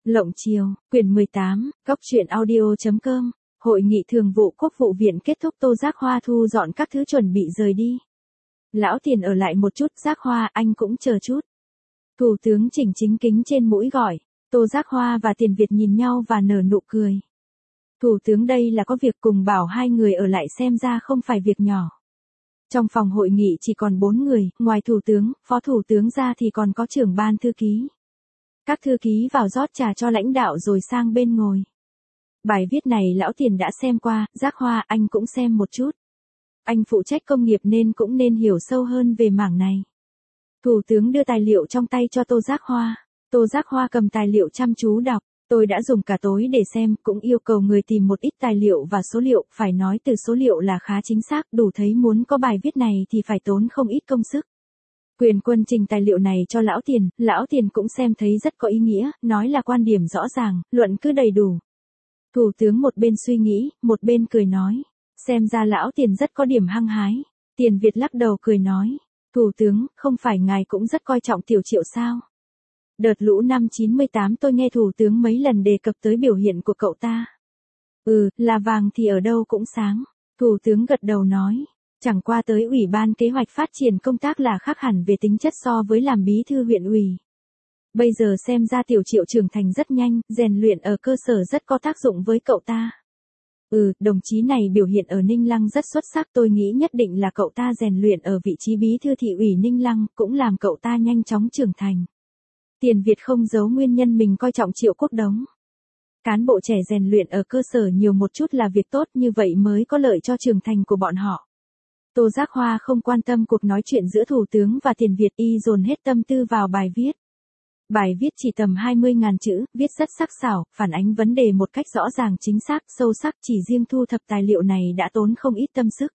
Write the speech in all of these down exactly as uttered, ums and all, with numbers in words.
Lộng Chiều, quyển mười tám, góc truyện audio.com. Hội nghị thường vụ Quốc vụ viện kết thúc, Tô Giác Hoa thu dọn các thứ chuẩn bị rời đi. Lão Tiền ở lại một chút, Giác Hoa anh cũng chờ chút. Thủ tướng Chỉnh chính kính trên mũi gọi. Tô Giác Hoa và Tiền Việt nhìn nhau và nở nụ cười. Thủ tướng đây là có việc, cùng bảo hai người ở lại xem ra không phải việc nhỏ. Trong phòng hội nghị chỉ còn bốn người, ngoài thủ tướng, phó thủ tướng ra thì còn có trưởng ban thư ký. Các thư ký vào rót trà cho lãnh đạo rồi sang bên ngồi. Bài viết này Lão Tiền đã xem qua, Giác Hoa anh cũng xem một chút. Anh phụ trách công nghiệp nên cũng nên hiểu sâu hơn về mảng này. Thủ tướng đưa tài liệu trong tay cho Tô Giác Hoa. Tô Giác Hoa cầm tài liệu chăm chú đọc. Tôi đã dùng cả tối để xem, cũng yêu cầu người tìm một ít tài liệu và số liệu, phải nói từ số liệu là khá chính xác, đủ thấy muốn có bài viết này thì phải tốn không ít công sức. Quyền Quân trình tài liệu này cho Lão Tiền, Lão Tiền cũng xem thấy rất có ý nghĩa, nói là quan điểm rõ ràng, luận cứ đầy đủ. Thủ tướng một bên suy nghĩ, một bên cười nói, xem ra Lão Tiền rất có điểm hăng hái. Tiền Việt lắc đầu cười nói, Thủ tướng, không phải ngài cũng rất coi trọng Tiểu Triệu sao? Đợt lũ năm chín mươi tám tôi nghe Thủ tướng mấy lần đề cập tới biểu hiện của cậu ta. Ừ, là vàng thì ở đâu cũng sáng. Thủ tướng gật đầu nói, chẳng qua tới Ủy ban Kế hoạch Phát triển công tác là khác hẳn về tính chất so với làm bí thư huyện ủy. Bây giờ xem ra Tiểu Triệu trưởng thành rất nhanh, rèn luyện ở cơ sở rất có tác dụng với cậu ta. Ừ, đồng chí này biểu hiện ở Ninh Lăng rất xuất sắc, tôi nghĩ nhất định là cậu ta rèn luyện ở vị trí bí thư thị ủy Ninh Lăng, cũng làm cậu ta nhanh chóng trưởng thành. Tiền Việt không giấu nguyên nhân mình coi trọng Triệu Quốc Đống. Cán bộ trẻ rèn luyện ở cơ sở nhiều một chút là việc tốt, như vậy mới có lợi cho trưởng thành của bọn họ. Tô Giác Hoa không quan tâm cuộc nói chuyện giữa Thủ tướng và Tiền Việt, y dồn hết tâm tư vào bài viết. Bài viết chỉ tầm hai mươi nghìn chữ, viết rất sắc sảo, phản ánh vấn đề một cách rõ ràng chính xác, sâu sắc, chỉ riêng thu thập tài liệu này đã tốn không ít tâm sức.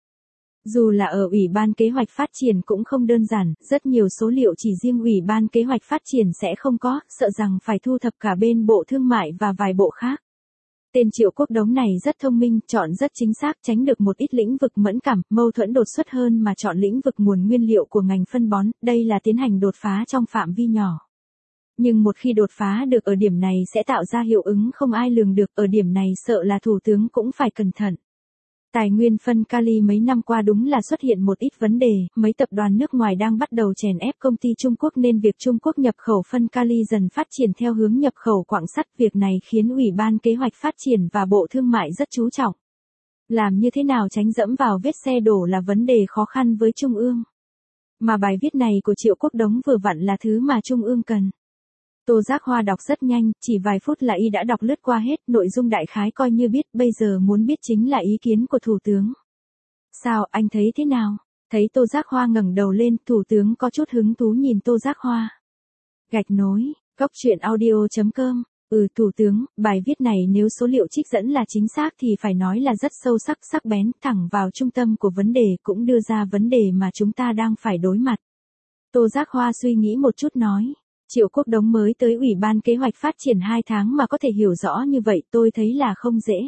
Dù là ở Ủy ban Kế hoạch Phát triển cũng không đơn giản, rất nhiều số liệu chỉ riêng Ủy ban Kế hoạch Phát triển sẽ không có, sợ rằng phải thu thập cả bên Bộ Thương mại và vài bộ khác. Tên Triệu Quốc Đống này rất thông minh, chọn rất chính xác, tránh được một ít lĩnh vực mẫn cảm, mâu thuẫn đột xuất hơn mà chọn lĩnh vực nguồn nguyên liệu của ngành phân bón, đây là tiến hành đột phá trong phạm vi nhỏ. Nhưng một khi đột phá được ở điểm này sẽ tạo ra hiệu ứng không ai lường được, ở điểm này sợ là Thủ tướng cũng phải cẩn thận. Tài nguyên phân kali mấy năm qua đúng là xuất hiện một ít vấn đề, mấy tập đoàn nước ngoài đang bắt đầu chèn ép công ty Trung Quốc nên việc Trung Quốc nhập khẩu phân kali dần phát triển theo hướng nhập khẩu quặng sắt, việc này khiến Ủy ban Kế hoạch Phát triển và Bộ Thương mại rất chú trọng. Làm như thế nào tránh dẫm vào vết xe đổ là vấn đề khó khăn với Trung ương. Mà bài viết này của Triệu Quốc Đống vừa vặn là thứ mà Trung ương cần. Tô Giác Hoa đọc rất nhanh, chỉ vài phút là y đã đọc lướt qua hết, nội dung đại khái coi như biết, bây giờ muốn biết chính là ý kiến của Thủ tướng. Sao, anh thấy thế nào? Thấy Tô Giác Hoa ngẩng đầu lên, Thủ tướng có chút hứng thú nhìn Tô Giác Hoa. Gạch nối, góc truyện audio.com. Ừ, Thủ tướng, bài viết này nếu số liệu trích dẫn là chính xác thì phải nói là rất sâu sắc, sắc bén, thẳng vào trung tâm của vấn đề, cũng đưa ra vấn đề mà chúng ta đang phải đối mặt. Tô Giác Hoa suy nghĩ một chút nói. Triệu Quốc Đống mới tới Ủy ban Kế hoạch Phát triển hai tháng mà có thể hiểu rõ như vậy, tôi thấy là không dễ.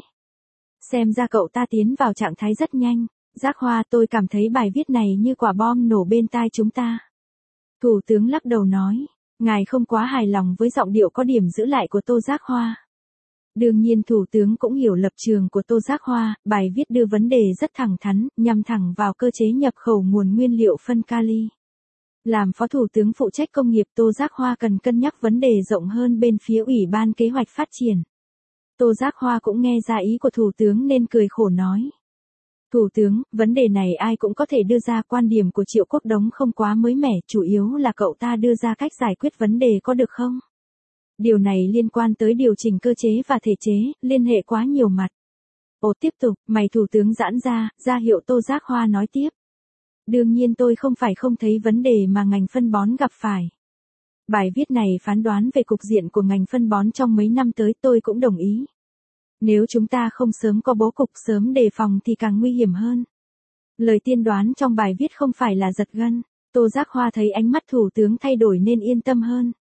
Xem ra cậu ta tiến vào trạng thái rất nhanh. Giác Hoa, tôi cảm thấy bài viết này như quả bom nổ bên tai chúng ta. Thủ tướng lắc đầu nói, ngài không quá hài lòng với giọng điệu có điểm giữ lại của Tô Giác Hoa. Đương nhiên Thủ tướng cũng hiểu lập trường của Tô Giác Hoa, bài viết đưa vấn đề rất thẳng thắn, nhằm thẳng vào cơ chế nhập khẩu nguồn nguyên liệu phân kali. Làm Phó Thủ tướng phụ trách công nghiệp, Tô Giác Hoa cần cân nhắc vấn đề rộng hơn bên phía Ủy ban Kế hoạch Phát triển. Tô Giác Hoa cũng nghe ra ý của Thủ tướng nên cười khổ nói. Thủ tướng, vấn đề này ai cũng có thể đưa ra, quan điểm của Triệu Quốc Đống không quá mới mẻ, chủ yếu là cậu ta đưa ra cách giải quyết vấn đề có được không? Điều này liên quan tới điều chỉnh cơ chế và thể chế, liên hệ quá nhiều mặt. Ồ, tiếp tục, mày Thủ tướng giãn ra, ra hiệu Tô Giác Hoa nói tiếp. Đương nhiên tôi không phải không thấy vấn đề mà ngành phân bón gặp phải. Bài viết này phán đoán về cục diện của ngành phân bón trong mấy năm tới, tôi cũng đồng ý. Nếu chúng ta không sớm có bố cục, sớm đề phòng thì càng nguy hiểm hơn. Lời tiên đoán trong bài viết không phải là giật gân. Tô Giác Hoa thấy ánh mắt Thủ tướng thay đổi nên yên tâm hơn.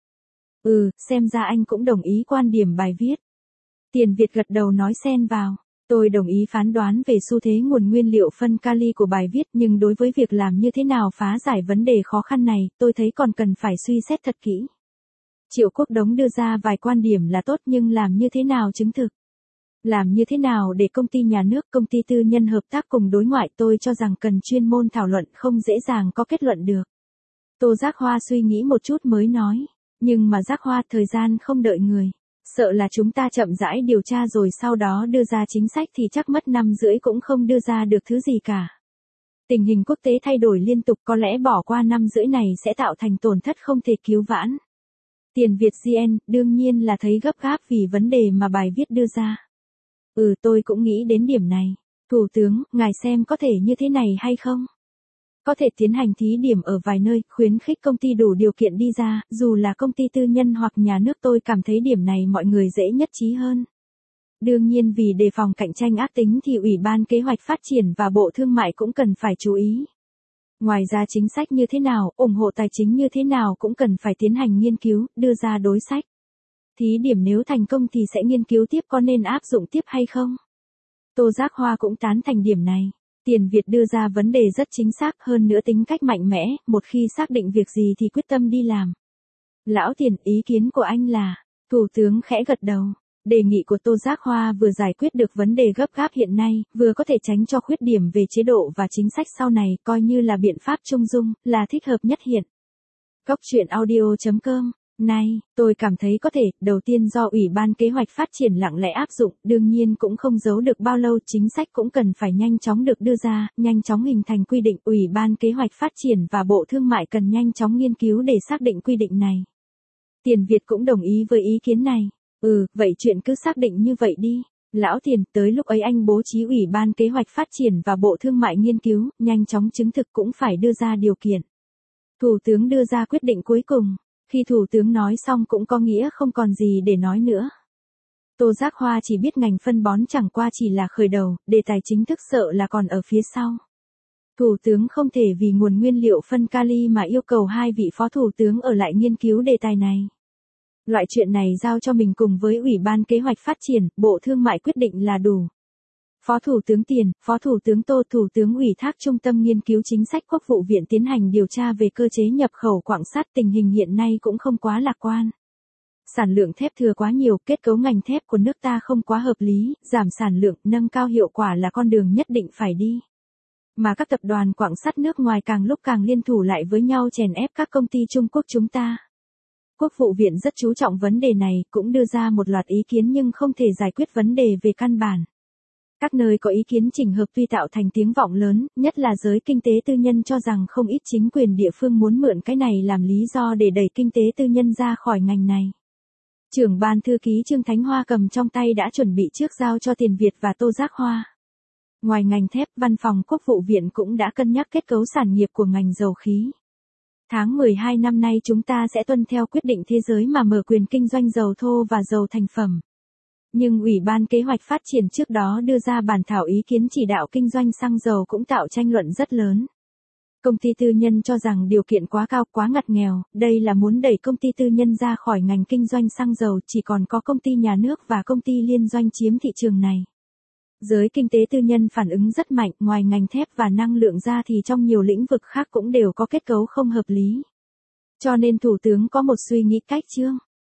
Ừ, xem ra anh cũng đồng ý quan điểm bài viết. Tiền Việt gật đầu nói xen vào. Tôi đồng ý phán đoán về xu thế nguồn nguyên liệu phân kali của bài viết, nhưng đối với việc làm như thế nào phá giải vấn đề khó khăn này, tôi thấy còn cần phải suy xét thật kỹ. Triệu Quốc Đống đưa ra vài quan điểm là tốt nhưng làm như thế nào chứng thực? Làm như thế nào để công ty nhà nước, công ty tư nhân hợp tác cùng đối ngoại, tôi cho rằng cần chuyên môn thảo luận, không dễ dàng có kết luận được. Tô Giác Hoa suy nghĩ một chút mới nói, nhưng mà Giác Hoa, thời gian không đợi người. Sợ là chúng ta chậm rãi điều tra rồi sau đó đưa ra chính sách thì chắc mất năm rưỡi cũng không đưa ra được thứ gì cả. Tình hình quốc tế thay đổi liên tục, có lẽ bỏ qua năm rưỡi này sẽ tạo thành tổn thất không thể cứu vãn. Tiền Việt giê en đương nhiên là thấy gấp gáp vì vấn đề mà bài viết đưa ra. Ừ, tôi cũng nghĩ đến điểm này. Thủ tướng, ngài xem có thể như thế này hay không? Có thể tiến hành thí điểm ở vài nơi, khuyến khích công ty đủ điều kiện đi ra, dù là công ty tư nhân hoặc nhà nước, tôi cảm thấy điểm này mọi người dễ nhất trí hơn. Đương nhiên vì đề phòng cạnh tranh ác tính thì Ủy ban Kế hoạch Phát triển và Bộ Thương mại cũng cần phải chú ý. Ngoài ra chính sách như thế nào, ủng hộ tài chính như thế nào cũng cần phải tiến hành nghiên cứu, đưa ra đối sách. Thí điểm nếu thành công thì sẽ nghiên cứu tiếp có nên áp dụng tiếp hay không. Tô Giác Hoa cũng tán thành điểm này. Tiền Việt đưa ra vấn đề rất chính xác, hơn nữa tính cách mạnh mẽ, một khi xác định việc gì thì quyết tâm đi làm. Lão Tiền, ý kiến của anh là? Thủ tướng khẽ gật đầu. Đề nghị của Tô Giác Hoa vừa giải quyết được vấn đề gấp gáp hiện nay, vừa có thể tránh cho khuyết điểm về chế độ và chính sách sau này, coi như là biện pháp trung dung, là thích hợp nhất hiện. Cốc truyện audio chấm com. Này, tôi cảm thấy có thể, đầu tiên do Ủy ban Kế hoạch Phát triển lặng lẽ áp dụng, đương nhiên cũng không giấu được bao lâu, chính sách cũng cần phải nhanh chóng được đưa ra, nhanh chóng hình thành quy định, Ủy ban Kế hoạch Phát triển và Bộ Thương mại cần nhanh chóng nghiên cứu để xác định quy định này. Tiền Việt cũng đồng ý với ý kiến này. Ừ, vậy chuyện cứ xác định như vậy đi. Lão Tiền, tới lúc ấy anh bố trí Ủy ban Kế hoạch Phát triển và Bộ Thương mại nghiên cứu, nhanh chóng chứng thực cũng phải đưa ra điều kiện. Thủ tướng đưa ra quyết định cuối cùng. Khi Thủ tướng nói xong cũng có nghĩa không còn gì để nói nữa. Tô Giác Hoa chỉ biết ngành phân bón chẳng qua chỉ là khởi đầu, đề tài chính thức sợ là còn ở phía sau. Thủ tướng không thể vì nguồn nguyên liệu phân kali mà yêu cầu hai vị phó thủ tướng ở lại nghiên cứu đề tài này. Loại chuyện này giao cho mình cùng với Ủy ban Kế hoạch Phát triển, Bộ Thương mại quyết định là đủ. Phó Thủ tướng Tiền, Phó Thủ tướng Tô, Thủ tướng ủy thác Trung tâm Nghiên cứu Chính sách Quốc vụ viện tiến hành điều tra về cơ chế nhập khẩu quặng sắt, tình hình hiện nay cũng không quá lạc quan. Sản lượng thép thừa quá nhiều, kết cấu ngành thép của nước ta không quá hợp lý, giảm sản lượng, nâng cao hiệu quả là con đường nhất định phải đi. Mà các tập đoàn quặng sắt nước ngoài càng lúc càng liên thủ lại với nhau chèn ép các công ty Trung Quốc chúng ta. Quốc vụ viện rất chú trọng vấn đề này, cũng đưa ra một loạt ý kiến nhưng không thể giải quyết vấn đề về căn bản. Các nơi có ý kiến chỉnh hợp tuy tạo thành tiếng vọng lớn, nhất là giới kinh tế tư nhân cho rằng không ít chính quyền địa phương muốn mượn cái này làm lý do để đẩy kinh tế tư nhân ra khỏi ngành này. Trưởng ban thư ký Trương Thánh Hoa cầm trong tay đã chuẩn bị trước giao cho Tiền Việt và Tô Giác Hoa. Ngoài ngành thép, Văn phòng Quốc vụ viện cũng đã cân nhắc kết cấu sản nghiệp của ngành dầu khí. Tháng mười hai năm nay chúng ta sẽ tuân theo quyết định thế giới mà mở quyền kinh doanh dầu thô và dầu thành phẩm. Nhưng Ủy ban Kế hoạch Phát triển trước đó đưa ra bản thảo ý kiến chỉ đạo kinh doanh xăng dầu cũng tạo tranh luận rất lớn. Công ty tư nhân cho rằng điều kiện quá cao, quá ngặt nghèo, đây là muốn đẩy công ty tư nhân ra khỏi ngành kinh doanh xăng dầu, chỉ còn có công ty nhà nước và công ty liên doanh chiếm thị trường này. Giới kinh tế tư nhân phản ứng rất mạnh, ngoài ngành thép và năng lượng ra thì trong nhiều lĩnh vực khác cũng đều có kết cấu không hợp lý. Cho nên Thủ tướng có một suy nghĩ cách chương.